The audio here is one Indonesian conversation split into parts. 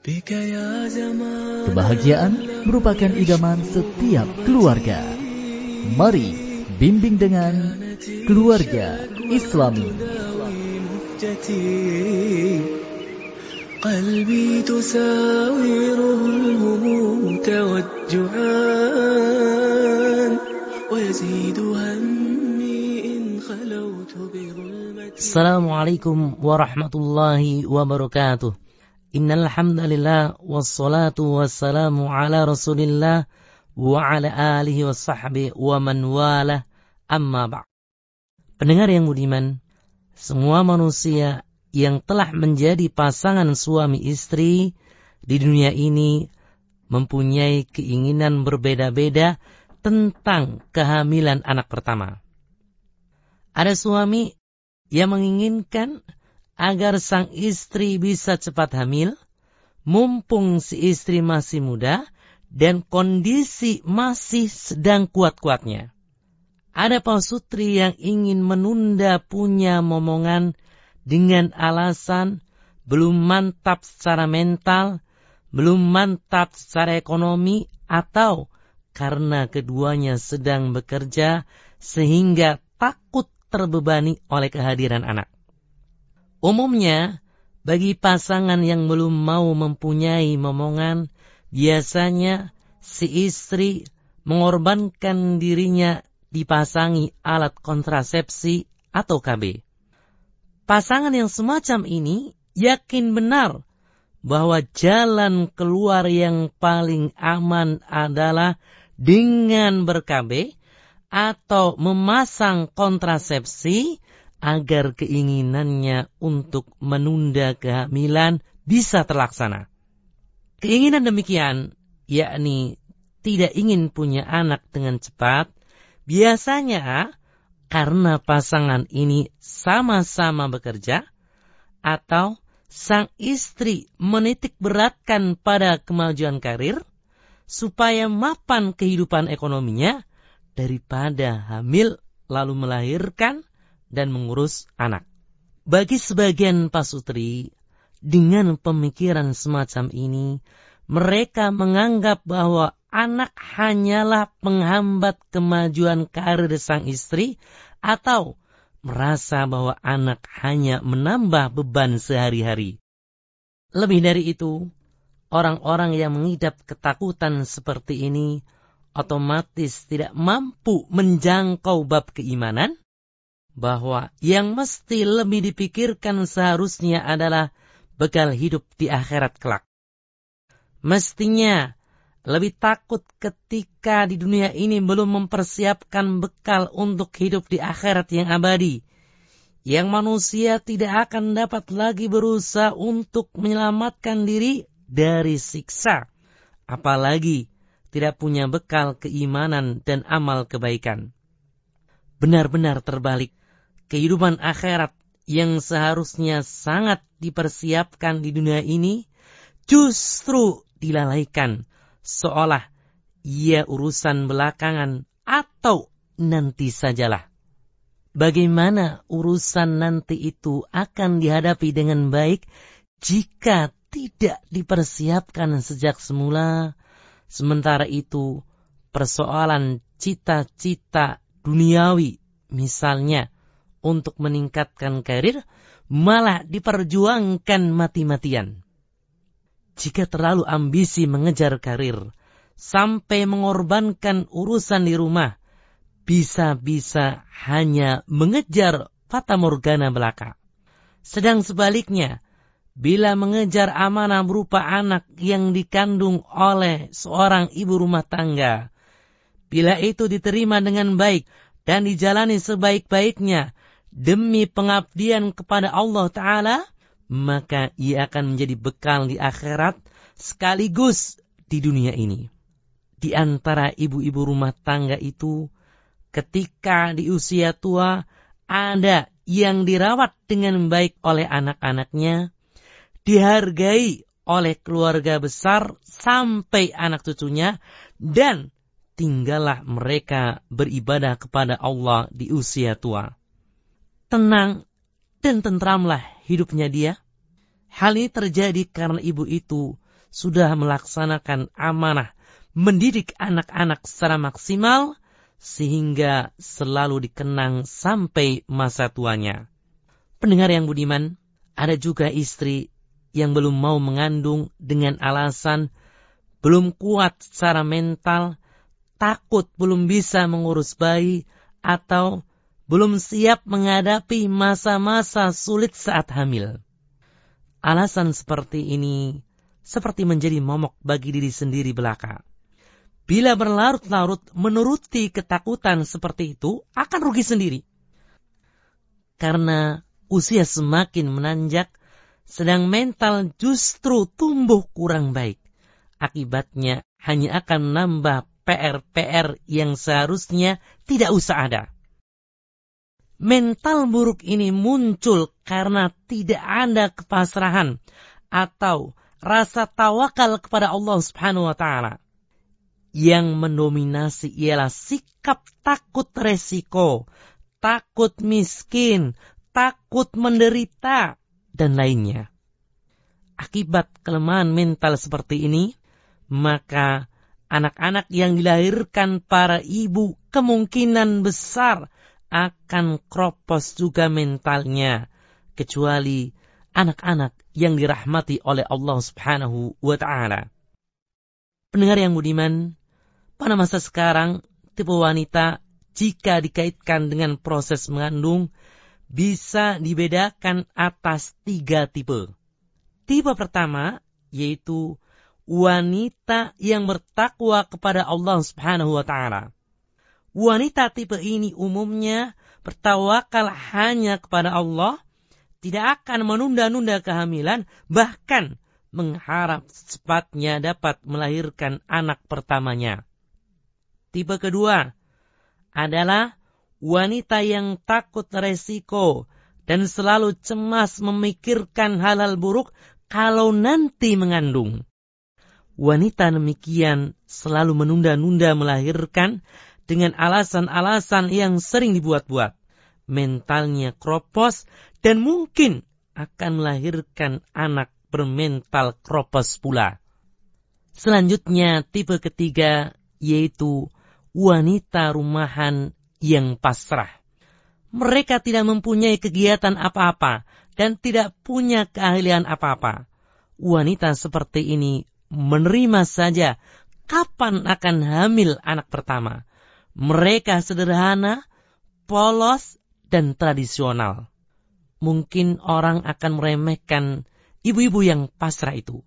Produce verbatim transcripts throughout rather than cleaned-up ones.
Kebahagiaan merupakan idaman setiap keluarga. Mari bimbing dengan Keluarga Islami. قلبي تساوره الهموم توجعان ويزيد همي إن خلوت بظلمة. Assalamualaikum warahmatullahi wabarakatuh. Innal hamdalillah wassalatu wassalamu ala Rasulillah wa ala alihi washabbihi wa man walah, amma ba'd. Pendengar yang budiman, semua manusia yang telah menjadi pasangan suami istri di dunia ini mempunyai keinginan berbeda-beda tentang kehamilan anak pertama. Ada suami yang menginginkan agar sang istri bisa cepat hamil, mumpung si istri masih muda dan kondisi masih sedang kuat-kuatnya. Ada pasutri yang ingin menunda punya momongan dengan alasan belum mantap secara mental, belum mantap secara ekonomi, atau karena keduanya sedang bekerja sehingga takut terbebani oleh kehadiran anak. Umumnya, bagi pasangan yang belum mau mempunyai momongan, biasanya si istri mengorbankan dirinya dipasangi alat kontrasepsi atau K B. Pasangan yang semacam ini yakin benar bahwa jalan keluar yang paling aman adalah dengan ber-K B atau memasang kontrasepsi agar keinginannya untuk menunda kehamilan bisa terlaksana. Keinginan demikian, yakni tidak ingin punya anak dengan cepat, biasanya karena pasangan ini sama-sama bekerja, atau sang istri menitik beratkan pada kemajuan karir, supaya mapan kehidupan ekonominya, daripada hamil lalu melahirkan dan mengurus anak. Bagi sebagian pasutri, dengan pemikiran semacam ini, mereka menganggap bahwa anak hanyalah penghambat kemajuan karir sang istri, atau merasa bahwa anak hanya menambah beban sehari-hari. Lebih dari itu, orang-orang yang mengidap ketakutan seperti ini otomatis tidak mampu menjangkau bab keimanan, bahwa yang mesti lebih dipikirkan seharusnya adalah bekal hidup di akhirat kelak. Mestinya lebih takut ketika di dunia ini belum mempersiapkan bekal untuk hidup di akhirat yang abadi, yang manusia tidak akan dapat lagi berusaha untuk menyelamatkan diri dari siksa, apalagi tidak punya bekal keimanan dan amal kebaikan. Benar-benar terbalik, kehidupan akhirat yang seharusnya sangat dipersiapkan di dunia ini justru dilalaikan, seolah ia urusan belakangan atau nanti sajalah. Bagaimana urusan nanti itu akan dihadapi dengan baik jika tidak dipersiapkan sejak semula? Sementara itu, persoalan cita-cita duniawi, misalnya untuk meningkatkan karir, malah diperjuangkan mati-matian. Jika terlalu ambisi mengejar karir, sampai mengorbankan urusan di rumah, bisa-bisa hanya mengejar fatamorgana belaka. Sedang sebaliknya, bila mengejar amanah berupa anak yang dikandung oleh seorang ibu rumah tangga, bila itu diterima dengan baik dan dijalani sebaik-baiknya demi pengabdian kepada Allah Ta'ala, maka ia akan menjadi bekal di akhirat sekaligus di dunia ini. Di antara ibu-ibu rumah tangga itu, ketika di usia tua, ada yang dirawat dengan baik oleh anak-anaknya, dihargai oleh keluarga besar sampai anak cucunya, dan tinggallah mereka beribadah kepada Allah di usia tua. Tenang dan tentramlah hidupnya dia. Hal ini terjadi karena ibu itu sudah melaksanakan amanah mendidik anak-anak secara maksimal sehingga selalu dikenang sampai masa tuanya. Pendengar yang budiman, ada juga istri yang belum mau mengandung dengan alasan belum kuat secara mental, takut belum bisa mengurus bayi, atau belum siap menghadapi masa-masa sulit saat hamil. Alasan seperti ini seperti menjadi momok bagi diri sendiri belaka. Bila berlarut-larut menuruti ketakutan seperti itu, akan rugi sendiri. Karena usia semakin menanjak, sedang mental justru tumbuh kurang baik. Akibatnya hanya akan menambah P R-P R yang seharusnya tidak usah ada. Mental buruk ini muncul karena tidak ada kepasrahan atau rasa tawakal kepada Allah Subhanahu wa taala. Yang mendominasi ialah sikap takut resiko, takut miskin, takut menderita, dan lainnya. Akibat kelemahan mental seperti ini, maka anak-anak yang dilahirkan para ibu kemungkinan besar akan kropos juga mentalnya, kecuali anak-anak yang dirahmati oleh Allah Subhanahu wa taala. Pendengar yang budiman, pada masa sekarang tipe wanita jika dikaitkan dengan proses mengandung bisa dibedakan atas tiga tipe. Tipe pertama yaitu wanita yang bertakwa kepada Allah Subhanahu wa taala. Wanita tipe ini umumnya bertawakal hanya kepada Allah, tidak akan menunda-nunda kehamilan, bahkan mengharap secepatnya dapat melahirkan anak pertamanya. Tipe kedua adalah wanita yang takut resiko dan selalu cemas memikirkan hal-hal buruk kalau nanti mengandung. Wanita demikian selalu menunda-nunda melahirkan dengan alasan-alasan yang sering dibuat-buat. Mentalnya kropos dan mungkin akan melahirkan anak bermental kropos pula. Selanjutnya tipe ketiga yaitu wanita rumahan yang pasrah. Mereka tidak mempunyai kegiatan apa-apa dan tidak punya keahlian apa-apa. Wanita seperti ini menerima saja kapan akan hamil anak pertama. Mereka sederhana, polos, dan tradisional. Mungkin orang akan meremehkan ibu-ibu yang pasrah itu.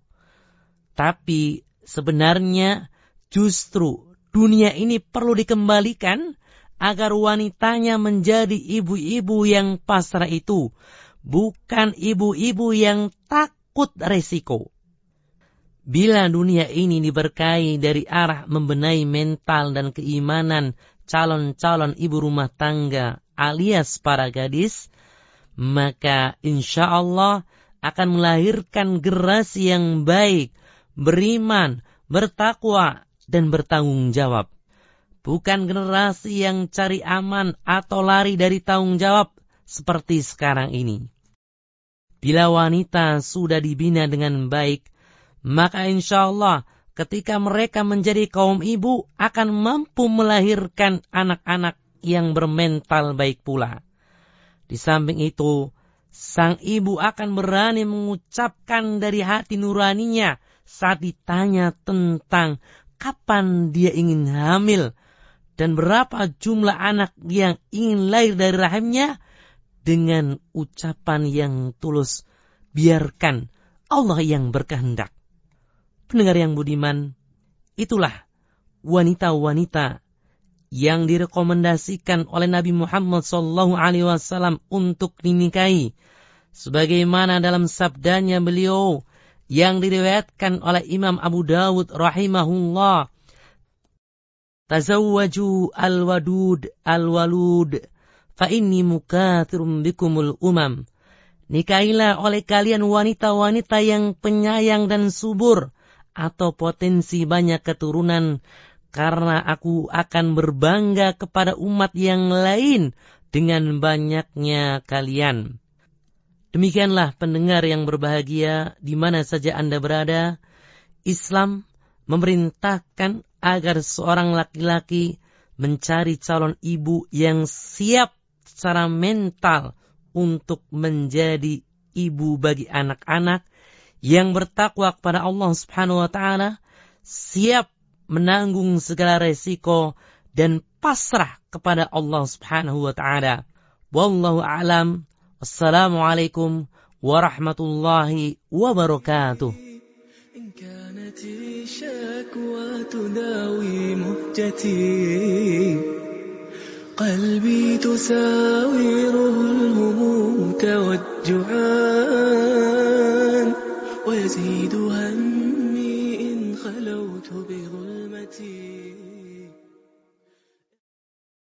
Tapi sebenarnya justru dunia ini perlu dikembalikan agar wanitanya menjadi ibu-ibu yang pasrah itu, bukan ibu-ibu yang takut resiko. Bila dunia ini diberkahi dari arah membenahi mental dan keimanan calon-calon ibu rumah tangga alias para gadis, maka insya Allah akan melahirkan generasi yang baik, beriman, bertakwa, dan bertanggung jawab. Bukan generasi yang cari aman atau lari dari tanggung jawab seperti sekarang ini. Bila wanita sudah dibina dengan baik, maka insya Allah ketika mereka menjadi kaum ibu akan mampu melahirkan anak-anak yang bermental baik pula. Di samping itu, sang ibu akan berani mengucapkan dari hati nuraninya saat ditanya tentang kapan dia ingin hamil dan berapa jumlah anak yang ingin lahir dari rahimnya dengan ucapan yang tulus, biarkan Allah yang berkehendak. Pendengar yang budiman, itulah wanita-wanita yang direkomendasikan oleh Nabi Muhammad shallallahu alaihi wasallam untuk dinikahi. Sebagaimana dalam sabdanya beliau yang diriwayatkan oleh Imam Abu Dawud rahimahullah, Tazawwaju al-wadud al-walud fa inni mukathirun bikumul umam. Nikahilah oleh kalian wanita-wanita yang penyayang dan subur atau potensi banyak keturunan, karena aku akan berbangga kepada umat yang lain dengan banyaknya kalian. Demikianlah pendengar yang berbahagia di mana saja Anda berada. Islam memerintahkan agar seorang laki-laki mencari calon ibu yang siap secara mental untuk menjadi ibu bagi anak-anak, yang bertakwa kepada Allah Subhanahu wa taala, siap menanggung segala resiko dan pasrah kepada Allah Subhanahu wa taala. Wallahu a'lam. Wassalamualaikum warahmatullahi wabarakatuh. إن كانت الشكوى تداوي مهجتي قلبي تساوره الهموم كالجوعان ويزيد